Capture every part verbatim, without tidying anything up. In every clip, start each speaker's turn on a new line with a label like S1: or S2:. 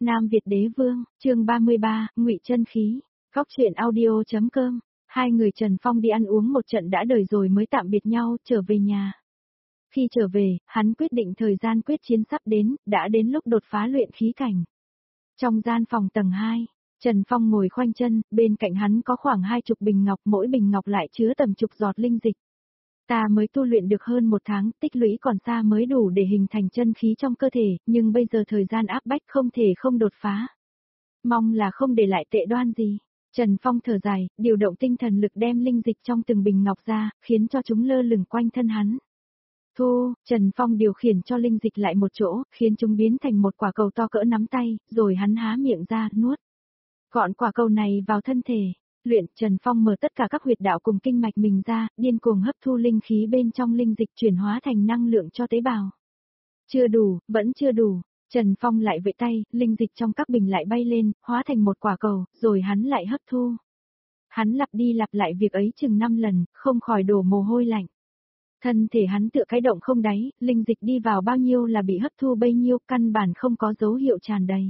S1: Nam Việt Đế Vương, chương ba mươi ba, Ngụy Chân Khí. Góc truyện audio chấm com. Hai người Trần Phong đi ăn uống một trận đã đời rồi mới tạm biệt nhau, trở về nhà. Khi trở về, hắn quyết định thời gian quyết chiến sắp đến, đã đến lúc đột phá luyện khí cảnh. Trong gian phòng tầng hai, Trần Phong ngồi khoanh chân, bên cạnh hắn có khoảng hai chục bình ngọc, mỗi bình ngọc lại chứa tầm chục giọt linh dịch. Ta mới tu luyện được hơn một tháng, tích lũy còn xa mới đủ để hình thành chân khí trong cơ thể, nhưng bây giờ thời gian áp bách không thể không đột phá. Mong là không để lại tệ đoan gì. Trần Phong thở dài, điều động tinh thần lực đem linh dịch trong từng bình ngọc ra, khiến cho chúng lơ lửng quanh thân hắn. Thu, Trần Phong điều khiển cho linh dịch lại một chỗ, khiến chúng biến thành một quả cầu to cỡ nắm tay, rồi hắn há miệng ra, nuốt. Gọn quả cầu này vào thân thể. Luyện, Trần Phong mở tất cả các huyệt đạo cùng kinh mạch mình ra, điên cuồng hấp thu linh khí bên trong linh dịch chuyển hóa thành năng lượng cho tế bào. Chưa đủ, vẫn chưa đủ. Trần Phong lại vẫy tay, linh dịch trong các bình lại bay lên, hóa thành một quả cầu, rồi hắn lại hấp thu. Hắn lặp đi lặp lại việc ấy chừng năm lần, không khỏi đổ mồ hôi lạnh. Thân thể hắn tựa cái động không đáy, linh dịch đi vào bao nhiêu là bị hấp thu bấy nhiêu, căn bản không có dấu hiệu tràn đầy.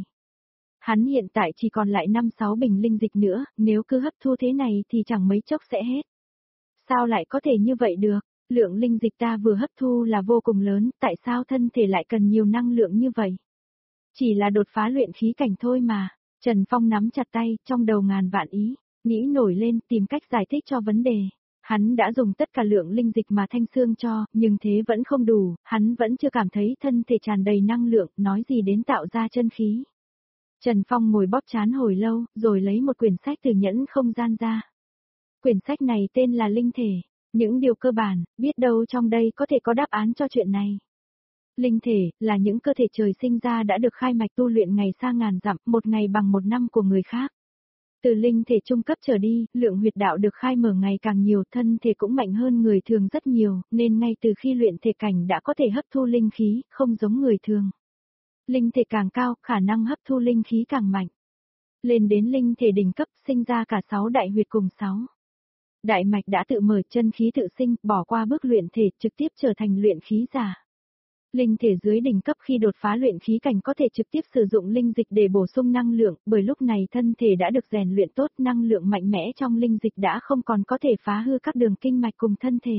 S1: Hắn hiện tại chỉ còn lại năm sáu bình linh dịch nữa, nếu cứ hấp thu thế này thì chẳng mấy chốc sẽ hết. Sao lại có thể như vậy được? Lượng linh dịch ta vừa hấp thu là vô cùng lớn, tại sao thân thể lại cần nhiều năng lượng như vậy? Chỉ là đột phá luyện khí cảnh thôi mà. Trần Phong nắm chặt tay, trong đầu ngàn vạn ý, nghĩ nổi lên tìm cách giải thích cho vấn đề. Hắn đã dùng tất cả lượng linh dịch mà Thanh Xương cho, nhưng thế vẫn không đủ, hắn vẫn chưa cảm thấy thân thể tràn đầy năng lượng, nói gì đến tạo ra chân khí. Trần Phong ngồi bóp trán hồi lâu, rồi lấy một quyển sách từ nhẫn không gian ra. Quyển sách này tên là Linh Thể, những điều cơ bản, biết đâu trong đây có thể có đáp án cho chuyện này. Linh thể, là những cơ thể trời sinh ra đã được khai mạch tu luyện ngày xa ngàn dặm, một ngày bằng một năm của người khác. Từ linh thể trung cấp trở đi, lượng huyệt đạo được khai mở ngày càng nhiều, thân thể cũng mạnh hơn người thường rất nhiều, nên ngay từ khi luyện thể cảnh đã có thể hấp thu linh khí, không giống người thường. Linh thể càng cao, khả năng hấp thu linh khí càng mạnh. Lên đến linh thể đỉnh cấp, sinh ra cả sáu đại huyệt cùng sáu đại mạch đã tự mở, chân khí tự sinh, bỏ qua bước luyện thể, trực tiếp trở thành luyện khí giả. Linh thể dưới đỉnh cấp khi đột phá luyện khí cảnh có thể trực tiếp sử dụng linh dịch để bổ sung năng lượng, bởi lúc này thân thể đã được rèn luyện tốt, năng lượng mạnh mẽ trong linh dịch đã không còn có thể phá hư các đường kinh mạch cùng thân thể.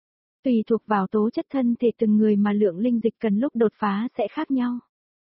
S1: Tùy thuộc vào tố chất thân thể từng người mà lượng linh dịch cần lúc đột phá sẽ khác nhau.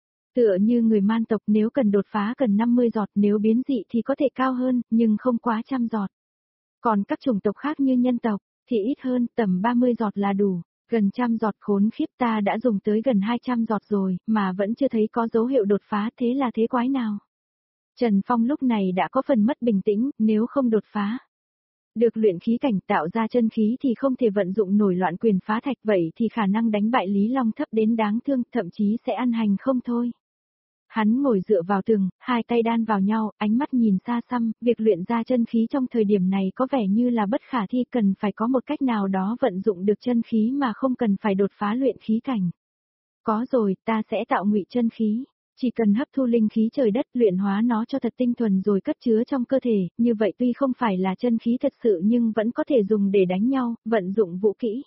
S1: Tựa như người man tộc nếu cần đột phá cần năm mươi giọt, nếu biến dị thì có thể cao hơn, nhưng không quá trăm giọt. Còn các chủng tộc khác như nhân tộc, thì ít hơn, tầm ba mươi giọt là đủ. Gần trăm giọt khốn khiếp, ta đã dùng tới gần hai trăm giọt rồi, mà vẫn chưa thấy có dấu hiệu đột phá, thế là thế quái nào? Trần Phong lúc này đã có phần mất bình tĩnh, nếu không đột phá. Được luyện khí cảnh tạo ra chân khí thì không thể vận dụng nổi loạn quyền phá thạch, vậy thì khả năng đánh bại Lý Long thấp đến đáng thương, thậm chí sẽ ăn hành không thôi. Hắn ngồi dựa vào tường, hai tay đan vào nhau, ánh mắt nhìn xa xăm, việc luyện ra chân khí trong thời điểm này có vẻ như là bất khả thi, cần phải có một cách nào đó vận dụng được chân khí mà không cần phải đột phá luyện khí cảnh. Có rồi, ta sẽ tạo ngụy chân khí, chỉ cần hấp thu linh khí trời đất, luyện hóa nó cho thật tinh thuần rồi cất chứa trong cơ thể, như vậy tuy không phải là chân khí thật sự nhưng vẫn có thể dùng để đánh nhau, vận dụng vũ kỹ.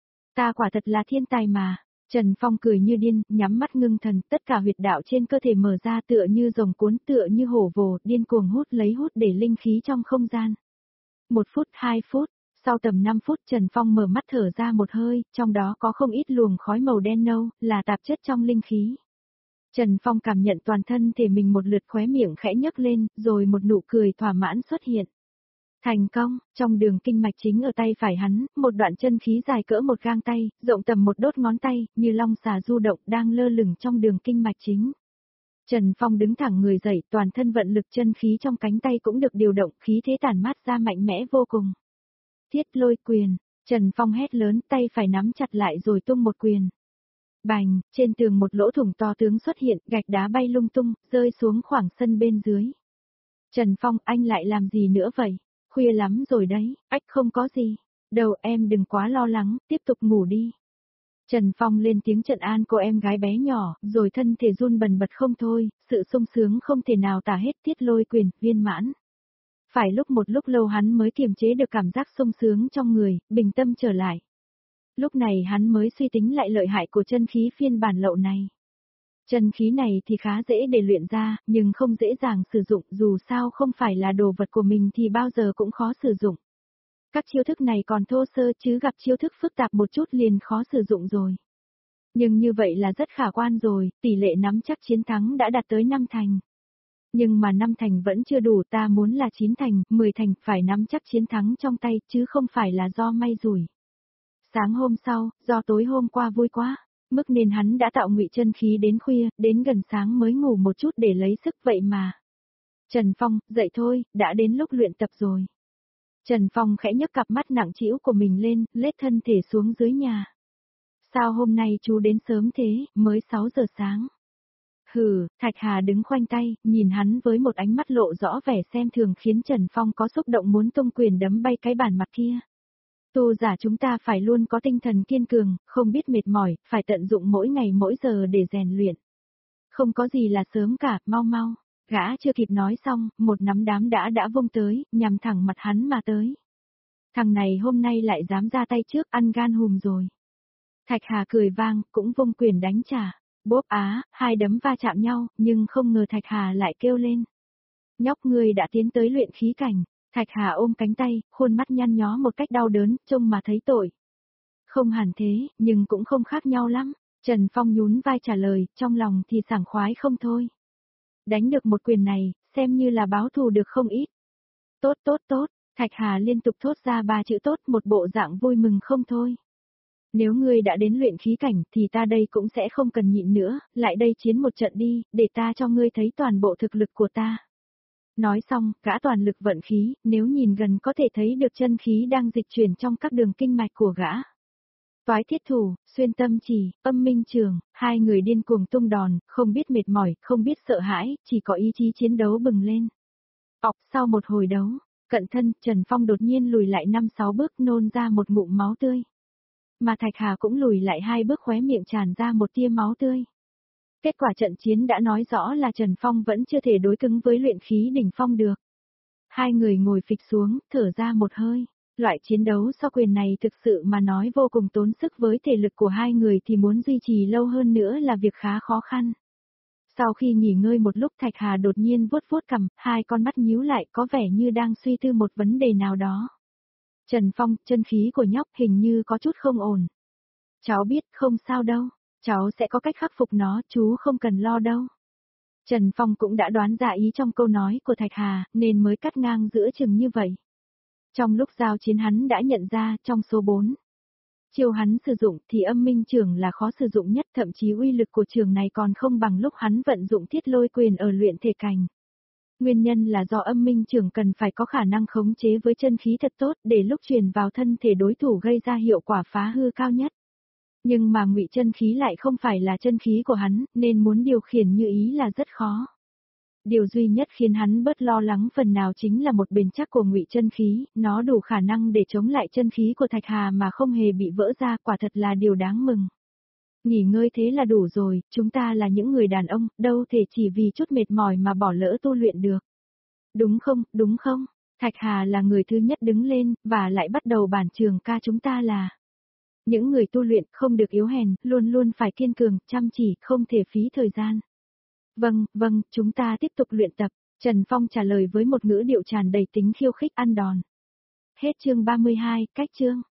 S1: Ta quả thật là thiên tài mà. Trần Phong cười như điên, nhắm mắt ngưng thần, tất cả huyệt đạo trên cơ thể mở ra tựa như rồng cuốn, tựa như hổ vồ, điên cuồng hút lấy hút để linh khí trong không gian. Một phút, hai phút, sau tầm năm phút Trần Phong mở mắt thở ra một hơi, trong đó có không ít luồng khói màu đen nâu, là tạp chất trong linh khí. Trần Phong cảm nhận toàn thân thể mình một lượt, khóe miệng khẽ nhấc lên, rồi một nụ cười thỏa mãn xuất hiện. Thành công, trong đường kinh mạch chính ở tay phải hắn, một đoạn chân khí dài cỡ một gang tay, rộng tầm một đốt ngón tay, như long xà du động đang lơ lửng trong đường kinh mạch chính. Trần Phong đứng thẳng người dậy, toàn thân vận lực chân khí trong cánh tay cũng được điều động, khí thế tản mát ra mạnh mẽ vô cùng. Thiết lôi quyền, Trần Phong hét lớn, tay phải nắm chặt lại rồi tung một quyền. Bành, trên tường một lỗ thủng to tướng xuất hiện, gạch đá bay lung tung, rơi xuống khoảng sân bên dưới. Trần Phong, anh lại làm gì nữa vậy? Khuya lắm rồi đấy, ách không có gì. Đâu em đừng quá lo lắng, tiếp tục ngủ đi. Trần Phong lên tiếng trấn an cô em gái bé nhỏ, rồi thân thể run bần bật không thôi, sự sung sướng không thể nào tả hết, tiết lôi quyền, viên mãn. Phải lúc một lúc lâu hắn mới kiềm chế được cảm giác sung sướng trong người, bình tâm trở lại. Lúc này hắn mới suy tính lại lợi hại của chân khí phiên bản lậu này. Chân khí này thì khá dễ để luyện ra, nhưng không dễ dàng sử dụng, dù sao không phải là đồ vật của mình thì bao giờ cũng khó sử dụng. Các chiêu thức này còn thô sơ chứ gặp chiêu thức phức tạp một chút liền khó sử dụng rồi. Nhưng như vậy là rất khả quan rồi, tỷ lệ nắm chắc chiến thắng đã đạt tới năm thành. Nhưng mà năm thành vẫn chưa đủ, ta muốn là chín thành, mười thành, phải nắm chắc chiến thắng trong tay, chứ không phải là do may rủi. Sáng hôm sau, do tối hôm qua vui quá, mức nên hắn đã tạo ngụy chân khí đến khuya, đến gần sáng mới ngủ một chút để lấy sức vậy mà. Trần Phong, dậy thôi, đã đến lúc luyện tập rồi. Trần Phong khẽ nhấc cặp mắt nặng trĩu của mình lên, lết thân thể xuống dưới nhà. Sao hôm nay chú đến sớm thế, mới sáu giờ sáng. Hừ, Thạch Hà đứng khoanh tay, nhìn hắn với một ánh mắt lộ rõ vẻ xem thường khiến Trần Phong có xúc động muốn tung quyền đấm bay cái bàn mặt kia. Tu giả chúng ta phải luôn có tinh thần kiên cường, không biết mệt mỏi, phải tận dụng mỗi ngày mỗi giờ để rèn luyện. Không có gì là sớm cả, mau mau. Gã chưa kịp nói xong, một nắm đám đã đã vung tới, nhằm thẳng mặt hắn mà tới. Thằng này hôm nay lại dám ra tay trước, ăn gan hùm rồi. Thạch Hà cười vang, cũng vung quyền đánh trả. Bốp á, hai đấm va chạm nhau, nhưng không ngờ Thạch Hà lại kêu lên. Nhóc ngươi đã tiến tới luyện khí cảnh. Thạch Hà ôm cánh tay, khuôn mắt nhăn nhó một cách đau đớn, trông mà thấy tội. Không hẳn thế, nhưng cũng không khác nhau lắm. Trần Phong nhún vai trả lời, trong lòng thì sảng khoái không thôi. Đánh được một quyền này, xem như là báo thù được không ít. Tốt tốt tốt, Thạch Hà liên tục thốt ra ba chữ tốt, một bộ dạng vui mừng không thôi. Nếu ngươi đã đến luyện khí cảnh thì ta đây cũng sẽ không cần nhịn nữa, lại đây chiến một trận đi, để ta cho ngươi thấy toàn bộ thực lực của ta. Nói xong, gã toàn lực vận khí, nếu nhìn gần có thể thấy được chân khí đang dịch chuyển trong các đường kinh mạch của gã. Toái thiết thủ, xuyên tâm chỉ, âm minh trường, hai người điên cuồng tung đòn, không biết mệt mỏi, không biết sợ hãi, chỉ có ý chí chiến đấu bừng lên. Ọc, sau một hồi đấu, cận thân, Trần Phong đột nhiên lùi lại năm sáu bước nôn ra một ngụm máu tươi. Mà Thạch Hà cũng lùi lại hai bước khóe miệng tràn ra một tia máu tươi. Kết quả trận chiến đã nói rõ là Trần Phong vẫn chưa thể đối cứng với luyện khí đỉnh phong được. Hai người ngồi phịch xuống, thở ra một hơi. Loại chiến đấu so quyền này thực sự mà nói vô cùng tốn sức, với thể lực của hai người thì muốn duy trì lâu hơn nữa là việc khá khó khăn. Sau khi nghỉ ngơi một lúc, Thạch Hà đột nhiên vuốt vuốt cằm, hai con mắt nhíu lại có vẻ như đang suy tư một vấn đề nào đó. Trần Phong, chân khí của nhóc hình như có chút không ổn. Cháu biết, không sao đâu. Cháu sẽ có cách khắc phục nó, chú không cần lo đâu. Trần Phong cũng đã đoán ra ý trong câu nói của Thạch Hà, nên mới cắt ngang giữa chừng như vậy. Trong lúc giao chiến hắn đã nhận ra, trong số bốn chiêu hắn sử dụng thì âm minh trường là khó sử dụng nhất, thậm chí uy lực của trường này còn không bằng lúc hắn vận dụng thiết lôi quyền ở luyện thể cảnh. Nguyên nhân là do âm minh trường cần phải có khả năng khống chế với chân khí thật tốt để lúc truyền vào thân thể đối thủ gây ra hiệu quả phá hư cao nhất. Nhưng mà ngụy chân khí lại không phải là chân khí của hắn, nên muốn điều khiển như ý là rất khó. Điều duy nhất khiến hắn bớt lo lắng phần nào chính là một bền chắc của ngụy chân khí, nó đủ khả năng để chống lại chân khí của Thạch Hà mà không hề bị vỡ ra, quả thật là điều đáng mừng. Nghỉ ngơi thế là đủ rồi, chúng ta là những người đàn ông, đâu thể chỉ vì chút mệt mỏi mà bỏ lỡ tu luyện được. Đúng không, đúng không? Thạch Hà là người thứ nhất đứng lên, và lại bắt đầu bản trường ca chúng ta là những người tu luyện không được yếu hèn, luôn luôn phải kiên cường, chăm chỉ, không thể phí thời gian. Vâng, vâng, chúng ta tiếp tục luyện tập. Trần Phong trả lời với một ngữ điệu tràn đầy tính khiêu khích ăn đòn. Hết chương ba mươi hai, cách chương.